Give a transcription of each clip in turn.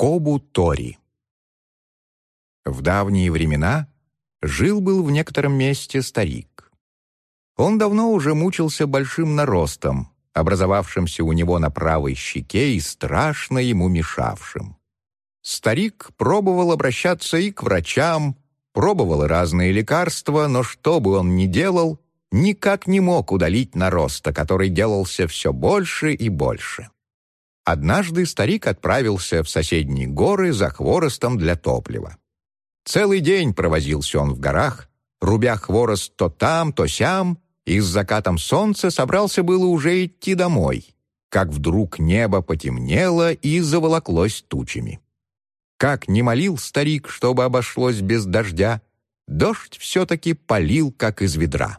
Кобу-Тори. В давние времена жил-был в некотором месте старик. Он давно уже мучился большим наростом, образовавшимся у него на правой щеке и страшно ему мешавшим. Старик пробовал обращаться и к врачам, пробовал и разные лекарства, но что бы он ни делал, никак не мог удалить нароста, который делался все больше и больше. Однажды старик отправился в соседние горы за хворостом для топлива. Целый день провозился он в горах, рубя хворост то там, то сям, и с закатом солнца собрался было уже идти домой, как вдруг небо потемнело и заволоклось тучами. Как ни молил старик, чтобы обошлось без дождя, дождь все-таки полил, как из ведра.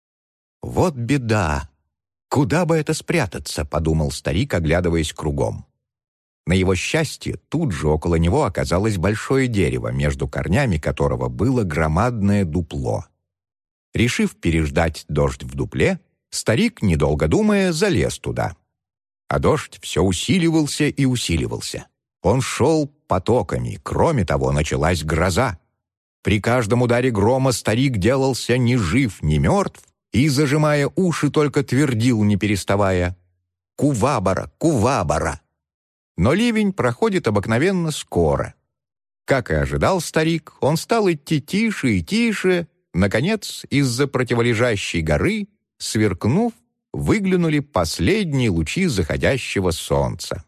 «Вот беда! Куда бы это спрятаться?» — подумал старик, оглядываясь кругом. На его счастье, тут же около него оказалось большое дерево, между корнями которого было громадное дупло. Решив переждать дождь в дупле, старик, недолго думая, залез туда. А дождь все усиливался и усиливался. Он шел потоками, кроме того, началась гроза. При каждом ударе грома старик делался ни жив, ни мертв, и, зажимая уши, только твердил, не переставая: «Кувабара! Кувабара!» Но ливень проходит обыкновенно скоро. Как и ожидал старик, он стал идти тише и тише. Наконец, из-за противолежащей горы, сверкнув, выглянули последние лучи заходящего солнца.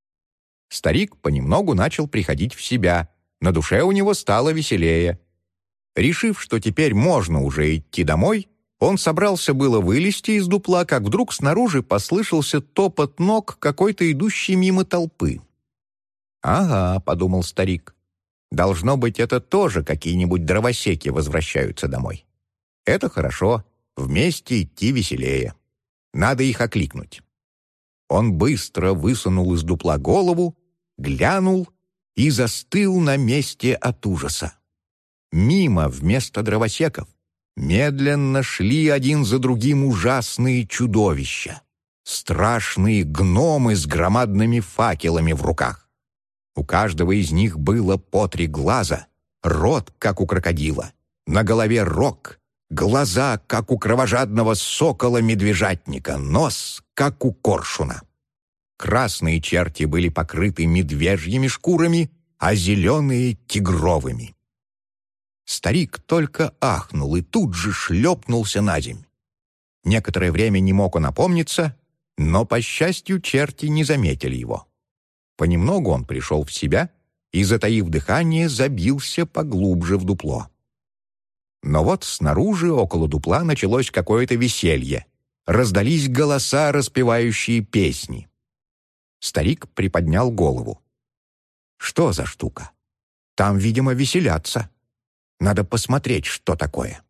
Старик понемногу начал приходить в себя, на душе у него стало веселее. Решив, что теперь можно уже идти домой, он собрался было вылезти из дупла, как вдруг снаружи послышался топот ног какой-то идущей мимо толпы. «Ага», — подумал старик, — «должно быть, это тоже какие-нибудь дровосеки возвращаются домой. Это хорошо, вместе идти веселее. Надо их окликнуть». Он быстро высунул из дупла голову, глянул и застыл на месте от ужаса. Мимо вместо дровосеков медленно шли один за другим ужасные чудовища, страшные гномы с громадными факелами в руках. У каждого из них было по 3 глаза, рот, как у крокодила, на голове рог, глаза, как у кровожадного сокола-медвежатника, нос, как у коршуна. Красные черти были покрыты медвежьими шкурами, а зеленые — тигровыми. Старик только ахнул и тут же шлепнулся на земь. Некоторое время не мог он опомниться, но, по счастью, черти не заметили его. Понемногу он пришел в себя и, затаив дыхание, забился поглубже в дупло. Но вот снаружи, около дупла, началось какое-то веселье. Раздались голоса, распевающие песни. Старик приподнял голову. Что за штука? Там, видимо, веселятся. Надо посмотреть, что такое.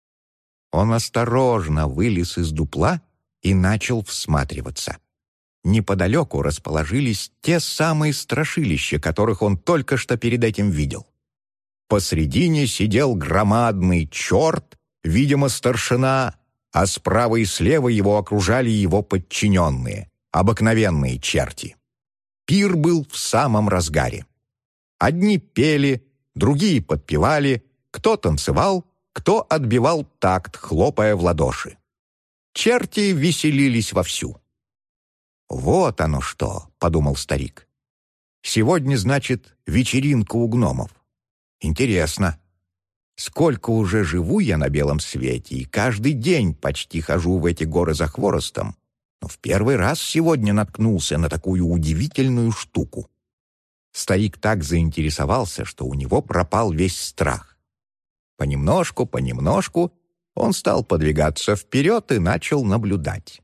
Он осторожно вылез из дупла и начал всматриваться. Неподалеку расположились те самые страшилища, которых он только что перед этим видел. Посредине сидел громадный черт, видимо, старшина, а справа и слева его окружали его подчиненные, обыкновенные черти. Пир был в самом разгаре. Одни пели, другие подпевали, кто танцевал, кто отбивал такт, хлопая в ладоши. Черти веселились вовсю. «Вот оно что», — подумал старик. «Сегодня, значит, вечеринка у гномов. Интересно. Сколько уже живу я на белом свете, и каждый день почти хожу в эти горы за хворостом, но в первый раз сегодня наткнулся на такую удивительную штуку». Старик так заинтересовался, что у него пропал весь страх. Понемножку, понемножку он стал подвигаться вперед и начал наблюдать.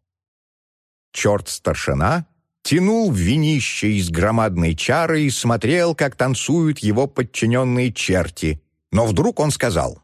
Черт-старшина тянул винище из громадной чары и смотрел, как танцуют его подчиненные черти, но вдруг он сказал: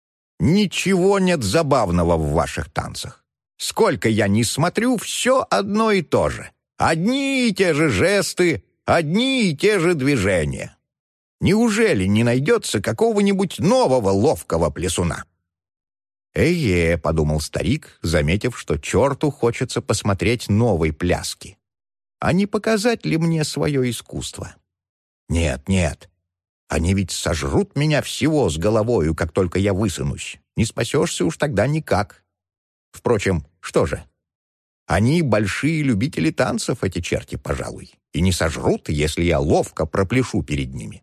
«Ничего нет забавного в ваших танцах. Сколько я ни смотрю, все одно и то же. Одни и те же жесты, одни и те же движения. Неужели не найдется какого-нибудь нового ловкого плясуна?» «Эге», — подумал старик, заметив, что черту хочется посмотреть новой пляски. «А не показать ли мне свое искусство?» Нет, нет, они ведь сожрут меня всего с головою, как только я высунусь. Не спасешься уж тогда никак. Впрочем, что же? Они большие любители танцев, эти черти, пожалуй, и не сожрут, если я ловко пропляшу перед ними.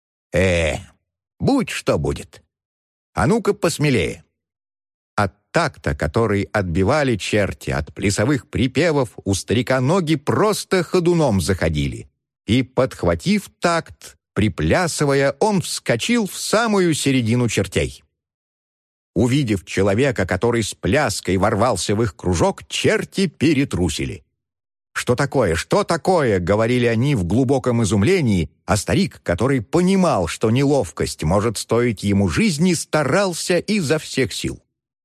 Будь что будет. А ну-ка посмелее. От такта, который отбивали черти, от плясовых припевов, у старика ноги просто ходуном заходили. И, подхватив такт, приплясывая, он вскочил в самую середину чертей. Увидев человека, который с пляской ворвался в их кружок, черти перетрусили. «Что такое? Что такое?» — говорили они в глубоком изумлении, а старик, который понимал, что неловкость может стоить ему жизни, старался изо всех сил.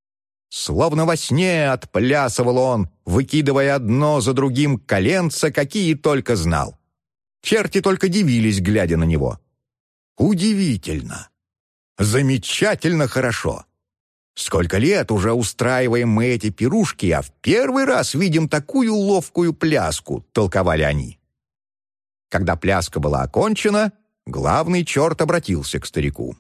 Словно во сне отплясывал он, выкидывая одно за другим коленца, какие только знал. Черти только дивились, глядя на него. «Удивительно! Замечательно хорошо! Сколько лет уже устраиваем мы эти пирушки, а в первый раз видим такую ловкую пляску», — толковали они. Когда пляска была окончена, главный черт обратился к старику.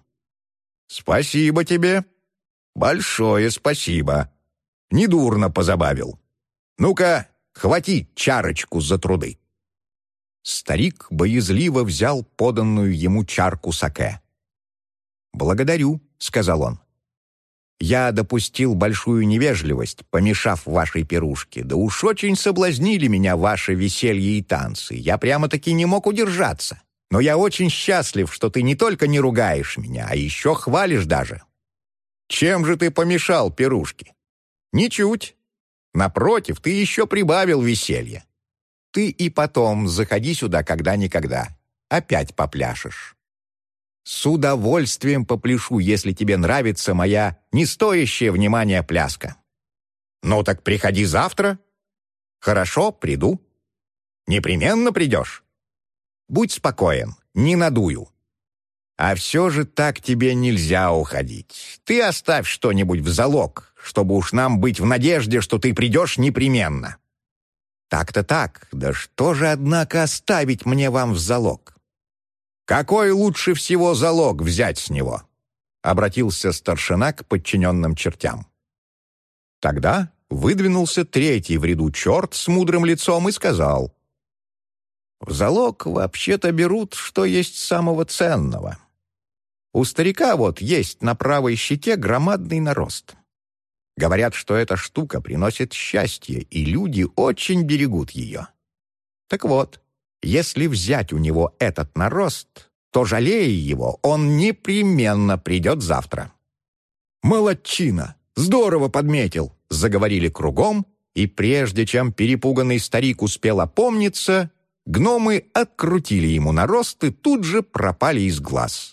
«Спасибо тебе. Большое спасибо. Недурно позабавил. Ну-ка, хвати чарочку за труды». Старик боязливо взял поданную ему чарку саке. «Благодарю», — сказал он. «Я допустил большую невежливость, помешав вашей пирушке, да уж очень соблазнили меня ваше веселье и танцы. Я прямо-таки не мог удержаться. Но я очень счастлив, что ты не только не ругаешь меня, а еще хвалишь даже». «Чем же ты помешал пирушке?» «Ничуть. Напротив, ты еще прибавил веселья. Ты и потом заходи сюда когда-никогда. Опять попляшешь». «С удовольствием попляшу, если тебе нравится моя нестоящая внимания пляска». «Ну так приходи завтра». «Хорошо, приду». «Непременно придешь». «Будь спокоен, не надую». «А все же так тебе нельзя уходить. Ты оставь что-нибудь в залог, чтобы уж нам быть в надежде, что ты придешь непременно». «Так-то так, да что же, однако, оставить мне вам в залог?» «Какой лучше всего залог взять с него?» — обратился старшина к подчиненным чертям. Тогда выдвинулся третий в ряду черт с мудрым лицом и сказал: «В залог вообще-то берут, что есть самого ценного. У старика вот есть на правой щеке громадный нарост. Говорят, что эта штука приносит счастье, и люди очень берегут ее. Так вот, если взять у него этот нарост, то, жалея его, он непременно придет завтра». «Молодчина! Здорово подметил!» — заговорили кругом, и прежде чем перепуганный старик успел опомниться, гномы открутили ему нарост и тут же пропали из глаз.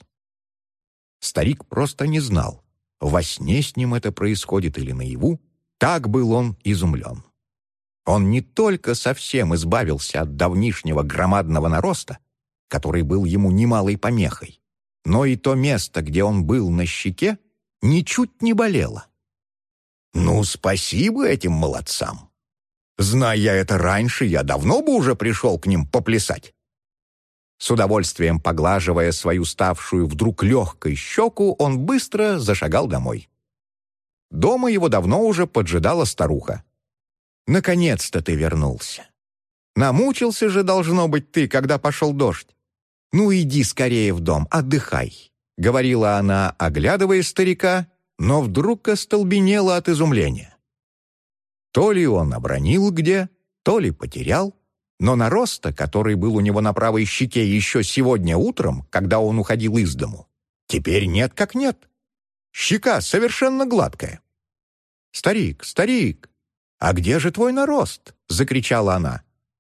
Старик просто не знал, во сне с ним это происходит или наяву, так был он изумлен. Он не только совсем избавился от давнишнего громадного нароста, который был ему немалой помехой, но и то место, где он был на щеке, ничуть не болело. «Ну, спасибо этим молодцам! Зная я это раньше, я давно бы уже пришел к ним поплясать». С удовольствием поглаживая свою ставшую вдруг легкой щеку, он быстро зашагал домой. Дома его давно уже поджидала старуха. «Наконец-то ты вернулся. Намучился же, должно быть, ты, когда пошел дождь. Ну, иди скорее в дом, отдыхай», — говорила она, оглядывая старика, но вдруг остолбенела от изумления. То ли он обронил где, то ли потерял, но нароста, который был у него на правой щеке еще сегодня утром, когда он уходил из дому, теперь нет как нет. Щека совершенно гладкая. «Старик, старик, а где же твой нарост?» — закричала она.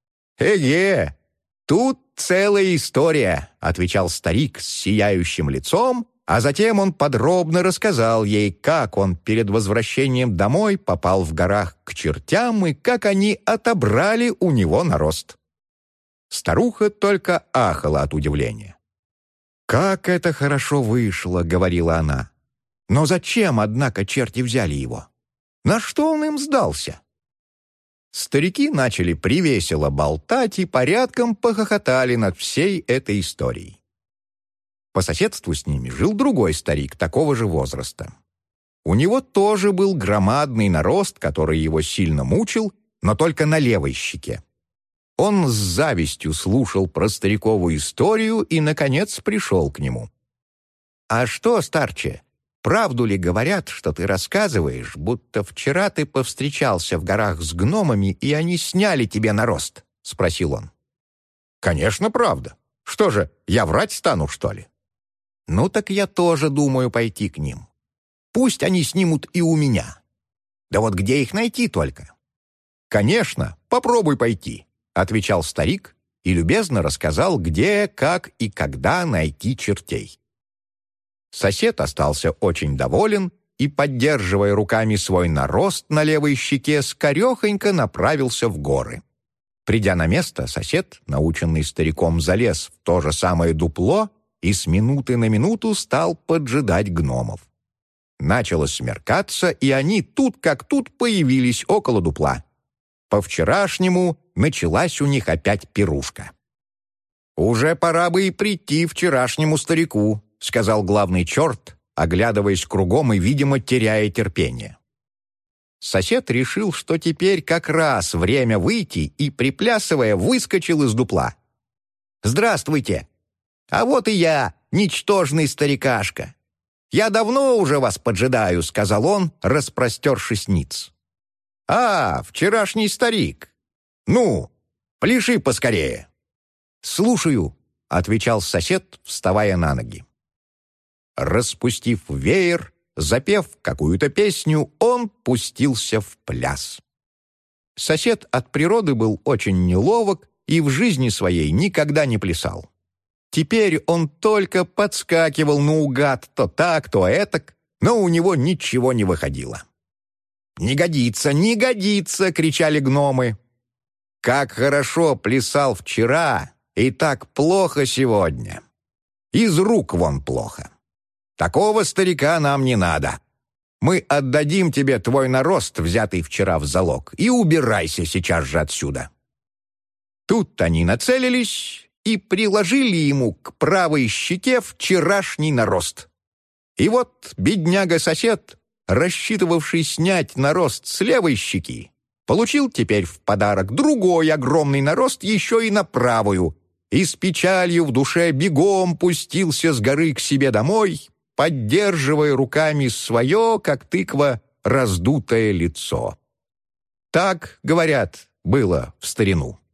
«Эге, тут целая история», — отвечал старик с сияющим лицом, а затем он подробно рассказал ей, как он перед возвращением домой попал в горах к чертям и как они отобрали у него нарост. Старуха только ахала от удивления. «Как это хорошо вышло», — говорила она. «Но зачем, однако, черти взяли его? На что он им сдался?» Старики начали привесело болтать и порядком похохотали над всей этой историей. По соседству с ними жил другой старик такого же возраста. У него тоже был громадный нарост, который его сильно мучил, но только на левой щеке. Он с завистью слушал про старикову историю и, наконец, пришел к нему. «А что, старче, правду ли говорят, что ты рассказываешь, будто вчера ты повстречался в горах с гномами, и они сняли тебе нарост?» — спросил он. «Конечно, правда. Что же, я врать стану, что ли?» «Ну так я тоже думаю пойти к ним. Пусть они снимут и у меня. Да вот где их найти только?» «Конечно, попробуй пойти», — отвечал старик и любезно рассказал, где, как и когда найти чертей. Сосед остался очень доволен и, поддерживая руками свой нарост на левой щеке, скорехонько направился в горы. Придя на место, сосед, наученный стариком, залез в то же самое дупло и с минуты на минуту стал поджидать гномов. Начало смеркаться, и они тут как тут появились около дупла. По-вчерашнему началась у них опять пирушка. «Уже пора бы и прийти вчерашнему старику», — сказал главный черт, оглядываясь кругом и, видимо, теряя терпение. Сосед решил, что теперь как раз время выйти, и, приплясывая, выскочил из дупла. «Здравствуйте! А вот и я, ничтожный старикашка. Я давно уже вас поджидаю», — сказал он, распростершись ниц. «А, вчерашний старик! Ну, пляши поскорее!» «Слушаю», — отвечал сосед, вставая на ноги. Распустив веер, запев какую-то песню, он пустился в пляс. Сосед от природы был очень неловок и в жизни своей никогда не плясал. Теперь он только подскакивал наугад то так, то этак, но у него ничего не выходило. «Не годится, не годится!» — кричали гномы. «Как хорошо плясал вчера, и так плохо сегодня! Из рук вон плохо! Такого старика нам не надо! Мы отдадим тебе твой нарост, взятый вчера в залог, и убирайся сейчас же отсюда!» Тут они нацелились и приложили ему к правой щеке вчерашний нарост. И вот бедняга-сосед, рассчитывавший снять нарост с левой щеки, получил теперь в подарок другой огромный нарост еще и на правую, и с печалью в душе бегом пустился с горы к себе домой, поддерживая руками свое, как тыква, раздутое лицо. Так, говорят, было в старину.